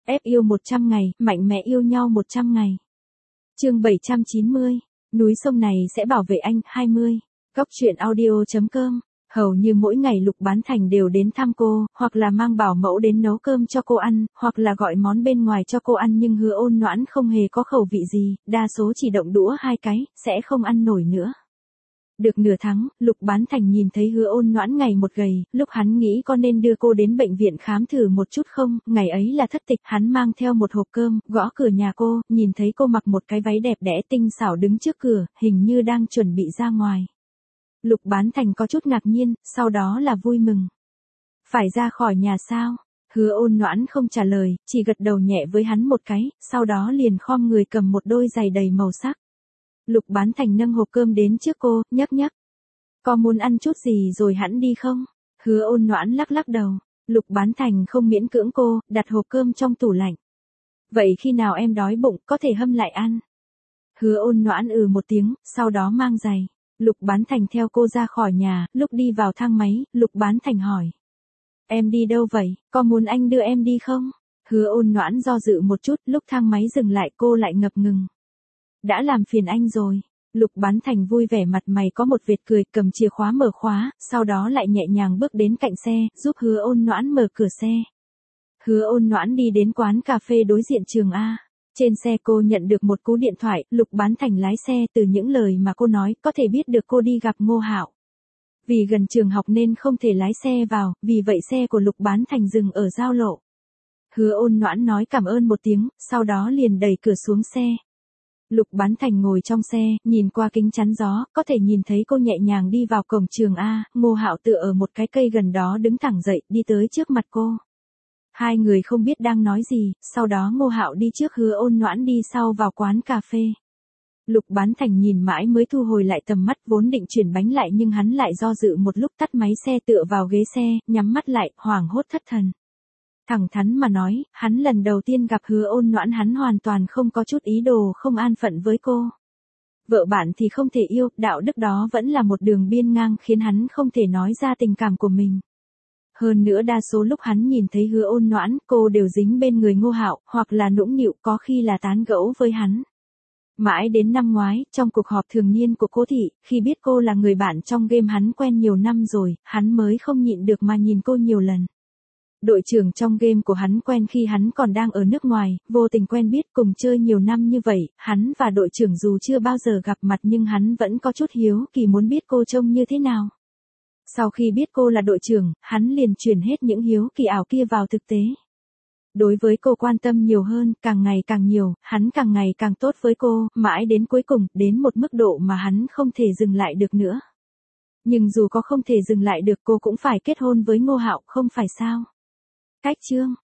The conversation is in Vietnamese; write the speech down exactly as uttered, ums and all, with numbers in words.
Ép yêu một trăm ngày, mạnh mẽ yêu nhau một trăm ngày. Chương bảy trăm chín mươi, núi sông này sẽ bảo vệ anh, hai mươi. Góc truyện audio chấm com. Hầu như mỗi ngày Lục Bán Thành đều đến thăm cô, hoặc là mang bảo mẫu đến nấu cơm cho cô ăn, hoặc là gọi món bên ngoài cho cô ăn, nhưng Hứa Ôn Noãn không hề có khẩu vị gì, đa số chỉ động đũa hai cái, sẽ không ăn nổi nữa. Được nửa tháng, Lục Bán Thành nhìn thấy Hứa Ôn Noãn ngày một gầy, lúc hắn nghĩ có nên đưa cô đến bệnh viện khám thử một chút không, ngày ấy là thất tịch, hắn mang theo một hộp cơm, gõ cửa nhà cô, nhìn thấy cô mặc một cái váy đẹp đẽ tinh xảo đứng trước cửa, hình như đang chuẩn bị ra ngoài. Lục Bán Thành có chút ngạc nhiên, sau đó là vui mừng. Phải ra khỏi nhà sao? Hứa Ôn Noãn không trả lời, chỉ gật đầu nhẹ với hắn một cái, sau đó liền khom người cầm một đôi giày đầy màu sắc. Lục Bán Thành nâng hộp cơm đến trước cô, nhắc nhắc. Có muốn ăn chút gì rồi hẵng đi không? Hứa Ôn Noãn lắc lắc đầu. Lục Bán Thành không miễn cưỡng cô, đặt hộp cơm trong tủ lạnh. Vậy khi nào em đói bụng, có thể hâm lại ăn. Hứa Ôn Noãn ừ một tiếng, sau đó mang giày. Lục Bán Thành theo cô ra khỏi nhà, lúc đi vào thang máy, Lục Bán Thành hỏi. Em đi đâu vậy, có muốn anh đưa em đi không? Hứa Ôn Noãn do dự một chút, lúc thang máy dừng lại cô lại ngập ngừng. Đã làm phiền anh rồi. Lục Bán Thành vui vẻ mặt mày có một vệt cười, cầm chìa khóa mở khóa, sau đó lại nhẹ nhàng bước đến cạnh xe, giúp Hứa Ôn Noãn mở cửa xe. Hứa Ôn Noãn đi đến quán cà phê đối diện trường A. Trên xe cô nhận được một cú điện thoại, Lục Bán Thành lái xe, từ những lời mà cô nói, có thể biết được cô đi gặp Ngô Hạo. Vì gần trường học nên không thể lái xe vào, vì vậy xe của Lục Bán Thành dừng ở giao lộ. Hứa Ôn Noãn nói cảm ơn một tiếng, sau đó liền đẩy cửa xuống xe. Lục Bán Thành ngồi trong xe, nhìn qua kính chắn gió, có thể nhìn thấy cô nhẹ nhàng đi vào cổng trường A, Ngô Hạo tựa ở một cái cây gần đó đứng thẳng dậy, đi tới trước mặt cô. Hai người không biết đang nói gì, sau đó Ngô Hạo đi trước, Hứa Ôn Noãn đi sau vào quán cà phê. Lục Bán Thành nhìn mãi mới thu hồi lại tầm mắt, vốn định chuyển bánh lại nhưng hắn lại do dự một lúc, tắt máy xe tựa vào ghế xe, nhắm mắt lại, hoảng hốt thất thần. Thẳng thắn mà nói, hắn lần đầu tiên gặp Hứa Ôn Noãn hắn hoàn toàn không có chút ý đồ không an phận với cô. Vợ bạn thì không thể yêu, đạo đức đó vẫn là một đường biên ngang khiến hắn không thể nói ra tình cảm của mình. Hơn nữa đa số lúc hắn nhìn thấy Hứa Ôn Noãn, cô đều dính bên người Ngô Hạo, hoặc là nũng nịu, có khi là tán gẫu với hắn. Mãi đến năm ngoái, trong cuộc họp thường niên của cô Thị, khi biết cô là người bạn trong game hắn quen nhiều năm rồi, hắn mới không nhịn được mà nhìn cô nhiều lần. Đội trưởng trong game của hắn quen khi hắn còn đang ở nước ngoài, vô tình quen biết cùng chơi nhiều năm như vậy, hắn và đội trưởng dù chưa bao giờ gặp mặt nhưng hắn vẫn có chút hiếu kỳ muốn biết cô trông như thế nào. Sau khi biết cô là đội trưởng, hắn liền chuyển hết những hiếu kỳ ảo kia vào thực tế. Đối với cô quan tâm nhiều hơn, càng ngày càng nhiều, hắn càng ngày càng tốt với cô, mãi đến cuối cùng, đến một mức độ mà hắn không thể dừng lại được nữa. Nhưng dù có không thể dừng lại được cô cũng phải kết hôn với Ngô Hạo, không phải sao? Cách chương